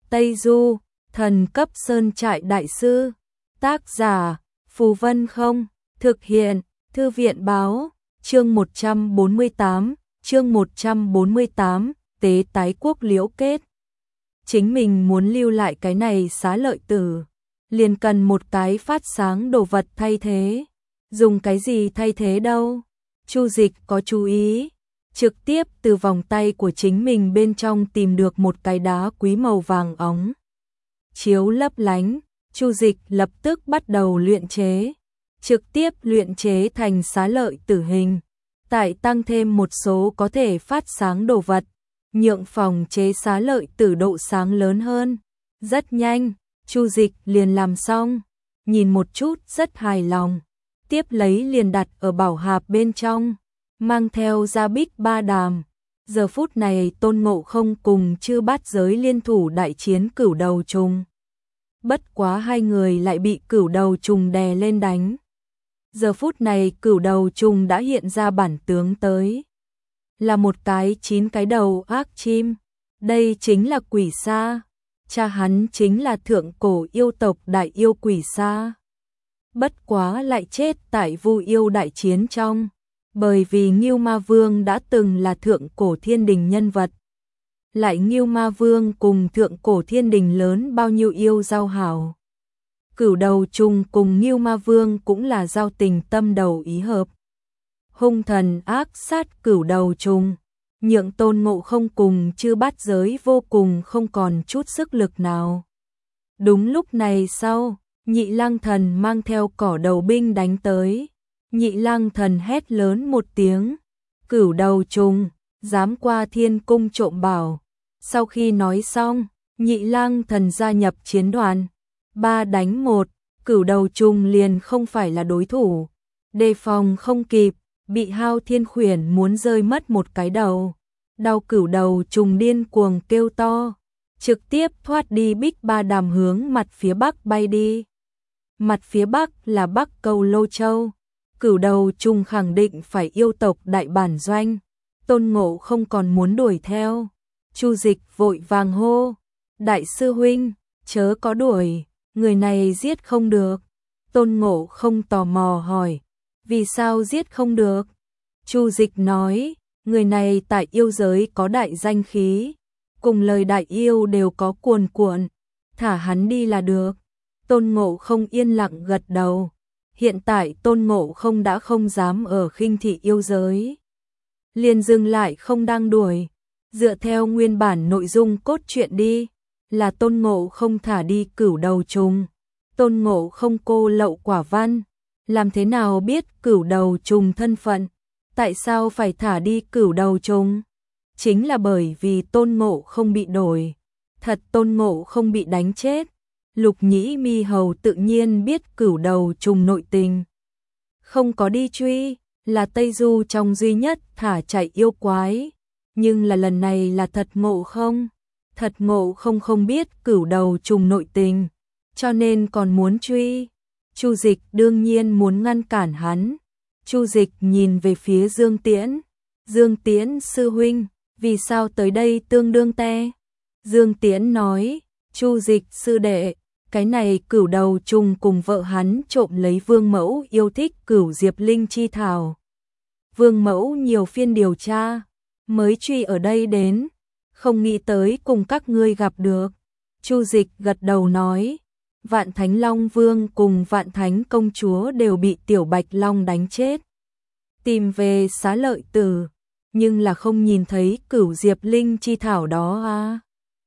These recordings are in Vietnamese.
Tây Du, thần cấp sơn trại đại sư. Tác giả, Phù Vân Không. Thực hiện, Thư viện Báo. Chương 148, tế tái quốc liễu kết. Chính mình muốn lưu lại cái này xá lợi tử, liền cần một cái phát sáng đồ vật thay thế. Dùng cái gì thay thế đâu? Chu Dịch có chú ý, trực tiếp từ vòng tay của chính mình bên trong tìm được một cái đá quý màu vàng óng. Chiếu lấp lánh, Chu Dịch lập tức bắt đầu luyện chế, trực tiếp luyện chế thành xá lợi tử hình, tại tăng thêm một số có thể phát sáng đồ vật, nhượng phòng chế xá lợi tử độ sáng lớn hơn. Rất nhanh, Chu Dịch liền làm xong, nhìn một chút rất hài lòng, tiếp lấy liền đặt ở bảo hạp bên trong, mang theo ra Bích Ba Đàm. Giờ phút này Tôn Ngộ Không cùng Chư Bát Giới liên thủ đại chiến Cửu Đầu Trùng. Bất quá hai người lại bị Cửu Đầu Trùng đè lên đánh. Giờ phút này Cửu Đầu Trùng đã hiện ra bản tướng tới, là một cái 9 cái đầu ác chim. Đây chính là Quỷ Sa, cha hắn chính là thượng cổ yêu tộc Đại Yêu Quỷ Sa. Bất quá lại chết tại Vu Yêu đại chiến trong, bởi vì Ngưu Ma Vương đã từng là thượng cổ thiên đình nhân vật. Lại Ngưu Ma Vương cùng thượng cổ thiên đình lớn bao nhiêu yêu giao hảo. Cửu Đầu Trùng cùng Ngưu Ma Vương cũng là giao tình tâm đầu ý hợp. Hung thần ác sát Cửu Đầu Trùng, nhượng Tôn Ngộ Không cùng Chư Bát Giới vô cùng không còn chút sức lực nào. Đúng lúc này sau, Nhị Lang Thần mang theo cỏ đầu binh đánh tới. Nhị Lang Thần hét lớn một tiếng, Cửu Đầu Trùng, dám qua Thiên Cung trộm bảo. Sau khi nói xong, Nhị Lang Thần gia nhập chiến đoàn. 3 đánh 1, Cửu Đầu Trùng liền không phải là đối thủ. Đề phòng không kịp, bị Hao Thiên Khuyển muốn rơi mất một cái đầu. Đau Cửu Đầu Trùng điên cuồng kêu to, trực tiếp thoát đi Bích Ba Đàm hướng mặt phía bắc bay đi. Mặt phía bắc là Bắc Câu Lô Châu. Cửu Đầu Trùng khẳng định phải yêu tộc đại bản doanh. Tôn Ngộ Không còn muốn đuổi theo. Chu Dịch vội vàng hô, đại sư huynh, chớ có đuổi, người này giết không được. Tôn Ngộ Không tò mò hỏi, vì sao giết không được? Chu Dịch nói, người này tại yêu giới có đại danh khí, cùng lời đại yêu đều có cuồn cuộn, thả hắn đi là được. Tôn Ngộ Không yên lặng gật đầu. Hiện tại Tôn Ngộ Không đã không dám ở khinh thị yêu giới, liền dừng lại không đang đuổi. Dựa theo nguyên bản nội dung cốt truyện đi, là Tôn Ngộ Không thả đi Cửu Đầu Trùng. Tôn Ngộ Không cô lậu quả văn, làm thế nào biết Cửu Đầu Trùng thân phận? Tại sao phải thả đi Cửu Đầu Trùng? Chính là bởi vì Tôn Ngộ Không bị đổi. Thật Tôn Ngộ Không bị đánh chết, Lục Nhĩ Mi Hầu tự nhiên biết Cửu Đầu Trùng nội tình. Không có đi truy, là Tây Du trong duy nhất thả chạy yêu quái. Nhưng là lần này là thật Ngộ Không. Thật Ngộ Không không biết Cửu Đầu Trùng nội tình, cho nên còn muốn truy. Chu Dịch đương nhiên muốn ngăn cản hắn. Chu Dịch nhìn về phía Dương Tiễn. Dương Tiễn sư huynh, vì sao tới đây tương đương te? Dương Tiễn nói, Chu Dịch sư đệ, cái này Cửu Đầu Trùng cùng vợ hắn trộm lấy Vương Mẫu yêu thích Cửu Diệp Linh chi thảo. Vương Mẫu nhiều phiên điều tra, mới truy ở đây đến, không nghĩ tới cùng các ngươi gặp được. Chu Dịch gật đầu nói, Vạn Thánh Long Vương cùng Vạn Thánh Công Chúa đều bị Tiểu Bạch Long đánh chết. Tìm về xá lợi tử, nhưng là không nhìn thấy Cửu Diệp Linh chi thảo đó à.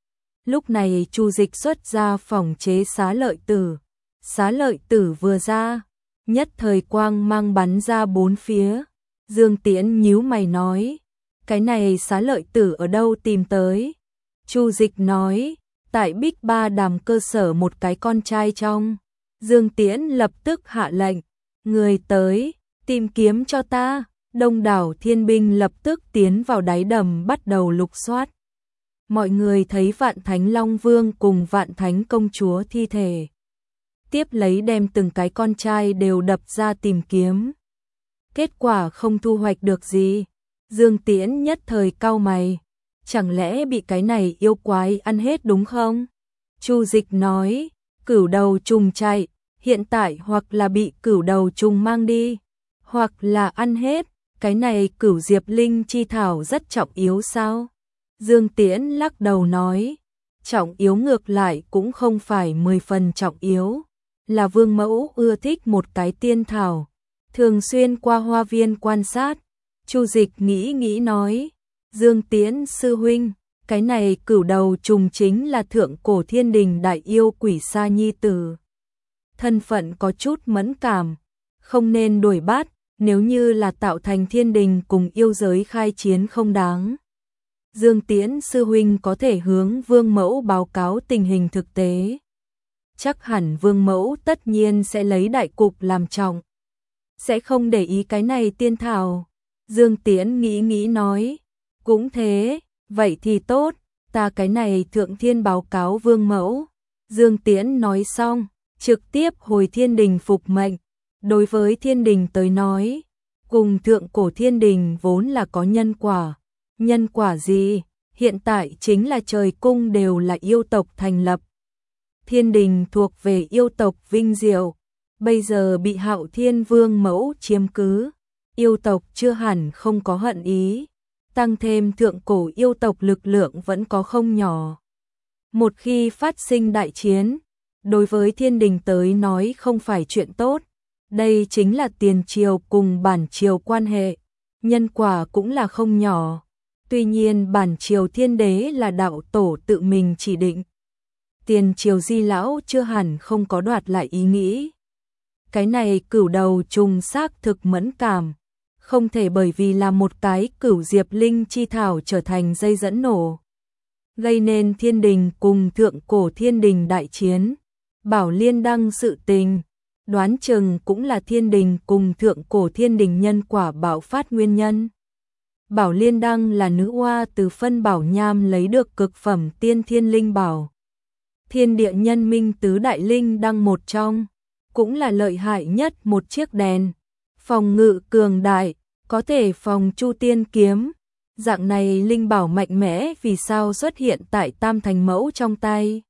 Lúc này Chu Dịch xuất ra phòng chế xá lợi tử. Xá lợi tử vừa ra, nhất thời quang mang bắn ra bốn phía. Dương Tiễn nhíu mày nói, cái này xá lợi tử ở đâu tìm tới? Chu Dịch nói, tại Bích Ba Đàm cơ sở một cái con trai trong. Dương Tiễn lập tức hạ lệnh, người tới, tìm kiếm cho ta. Đông đảo thiên binh lập tức tiến vào đáy đầm bắt đầu lục soát. Mọi người thấy Vạn Thánh Long Vương cùng Vạn Thánh Công Chúa thi thể, tiếp lấy đem từng cái con trai đều đập ra tìm kiếm. Kết quả không thu hoạch được gì. Dương Tiễn nhất thời cau mày, chẳng lẽ bị cái này yêu quái ăn hết đúng không? Chu Dịch nói, cửu đầu trùng chạy, hiện tại hoặc là bị cửu đầu trùng mang đi, hoặc là ăn hết, cái này cửu diệp linh chi thảo rất trọng yếu sao? Dương Tiễn lắc đầu nói, trọng yếu ngược lại cũng không phải 10 phần trọng yếu, là Vương mẫu ưa thích một cái tiên thảo, thường xuyên qua hoa viên quan sát. Chu Dịch nghĩ nói, Dương Tiễn sư huynh, cái này cửu đầu trùng chính là thượng cổ thiên đình đại yêu quỷ sa nhi tử. Thân phận có chút mẫn cảm, không nên đuổi bắt, nếu như là tạo thành thiên đình cùng yêu giới khai chiến không đáng. Dương Tiễn sư huynh có thể hướng Vương mẫu báo cáo tình hình thực tế. Chắc hẳn Vương mẫu tất nhiên sẽ lấy đại cục làm trọng, sẽ không để ý cái này tiên thảo. Dương Tiễn nghĩ nói, cũng thế, vậy thì tốt, ta cái này thượng thiên báo cáo Vương mẫu. Dương Tiễn nói xong, trực tiếp hồi thiên đình phục mệnh. Đối với thiên đình tới nói, cùng thượng cổ thiên đình vốn là có nhân quả. Nhân quả gì? Hiện tại chính là trời cung đều là yêu tộc thành lập. Thiên đình thuộc về yêu tộc vinh diệu, bây giờ bị Hạo Thiên Vương mẫu chiếm cứ. Yêu tộc chưa hẳn không có hận ý, tăng thêm thượng cổ yêu tộc lực lượng vẫn có không nhỏ. Một khi phát sinh đại chiến, đối với thiên đình tới nói không phải chuyện tốt. Đây chính là tiền triều cùng bản triều quan hệ, nhân quả cũng là không nhỏ. Tuy nhiên bản triều thiên đế là đạo tổ tự mình chỉ định. Tiền triều di lão chưa hẳn không có đoạt lại ý nghĩ. Cái này cửu đầu trùng xác thực mẫn cảm, không thể bởi vì là một cái cửu diệp linh chi thảo trở thành dây dẫn nổ, gây nên thiên đình cùng thượng cổ thiên đình đại chiến. Bảo Liên Đăng sự tình, đoán chừng cũng là thiên đình cùng thượng cổ thiên đình nhân quả bạo phát nguyên nhân. Bảo Liên Đăng là nữ oa từ phân bảo nham lấy được cực phẩm tiên thiên linh bảo. Thiên địa nhân minh tứ đại linh đăng một trong, cũng là lợi hại nhất một chiếc đèn. Phòng ngự cường đại, có thể phòng chu tiên kiếm. Dạng này linh bảo mạnh mẽ vì sao xuất hiện tại Tam Thành Mẫu trong tay.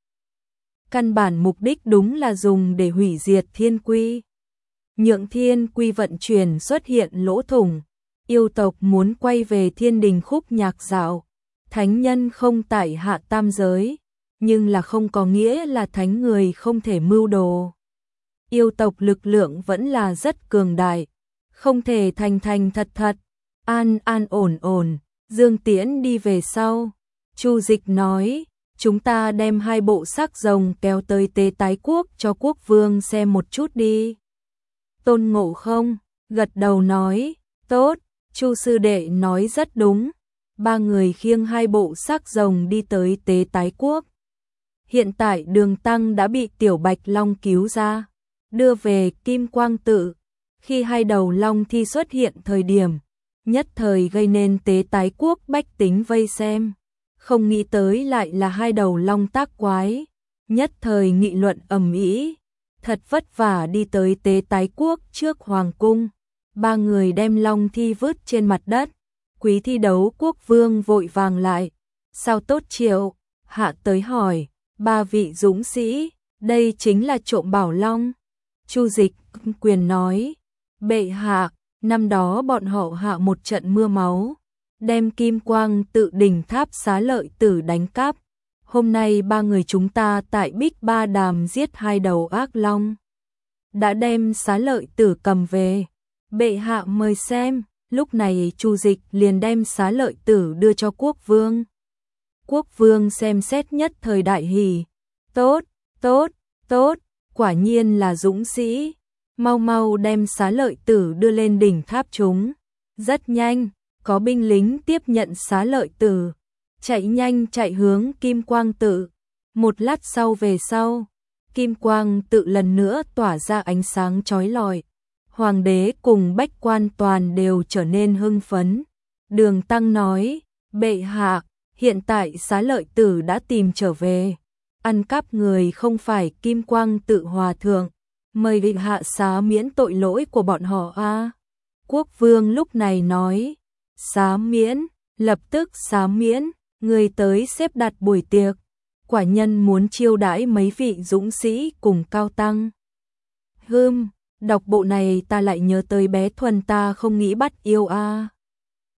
Căn bản mục đích đúng là dùng để hủy diệt thiên quy. Nhượng thiên quy vận chuyển xuất hiện lỗ thủng. Yêu tộc muốn quay về thiên đình khúc nhạc dạo. Thánh nhân không tại hạ tam giới, nhưng là không có nghĩa là thánh người không thể mưu đồ. Yêu tộc lực lượng vẫn là rất cường đại, không thể thành thật, an ổn. Dương Tiễn đi về sau. Chu Dịch nói, chúng ta đem 2 bộ xác rồng kéo tới Tế Tái Quốc cho quốc vương xem một chút đi. Tôn Ngộ Không gật đầu nói, tốt. Chu sư đệ nói rất đúng. 3 người khiêng 2 bộ xác rồng đi tới Tế Tái Quốc. Hiện tại Đường Tăng đã bị Tiểu Bạch Long cứu ra, đưa về Kim Quang Tự. Khi 2 đầu long thi xuất hiện thời điểm, nhất thời gây nên Tế Tái Quốc bách tính vây xem. Không nghĩ tới lại là 2 đầu long tác quái, nhất thời nghị luận ầm ĩ. Thật vất vả đi tới Tế Tái Quốc trước hoàng cung. 3 người đem long thi vứt trên mặt đất. Quý thi đấu quốc vương vội vàng lại. Sao tốt triệu? Hạ tới hỏi, 3 vị dũng sĩ, đây chính là trộm bảo long. Chu Dịch quyền nói, bệ hạ, năm đó bọn họ hạ một trận mưa máu, đem Kim Quang Tự đỉnh tháp Xá Lợi Tử đánh cắp. Hôm nay 3 người chúng ta tại Bích Ba Đàm giết 2 đầu ác long, đã đem Xá Lợi Tử cầm về. Bệ hạ mời xem. Lúc này Chu Dịch liền đem Xá Lợi Tử đưa cho quốc vương. Quốc vương xem xét nhất thời đại hỉ. Tốt, quả nhiên là dũng sĩ. Mau đem Xá Lợi Tử đưa lên đỉnh tháp chúng. Rất nhanh, có binh lính tiếp nhận Xá Lợi Tử, chạy nhanh chạy hướng Kim Quang Tự. Một lát sau về sau, Kim Quang Tự lần nữa tỏa ra ánh sáng chói lọi. Hoàng đế cùng bách quan toàn đều trở nên hưng phấn. Đường Tăng nói, bệ hạ, hiện tại Xá Lợi Tử đã tìm trở về. Ăn cắp người không phải Kim Quang Tự hòa thượng, mời bệ hạ xá miễn tội lỗi của bọn họ a. Quốc vương lúc này nói, xá miễn, lập tức xá miễn, người tới xếp đặt buổi tiệc. quả nhân muốn chiêu đãi mấy vị dũng sĩ cùng cao tăng. Đọc bộ này ta lại nhớ tới bé Thuần ta không nghĩ bắt yêu a.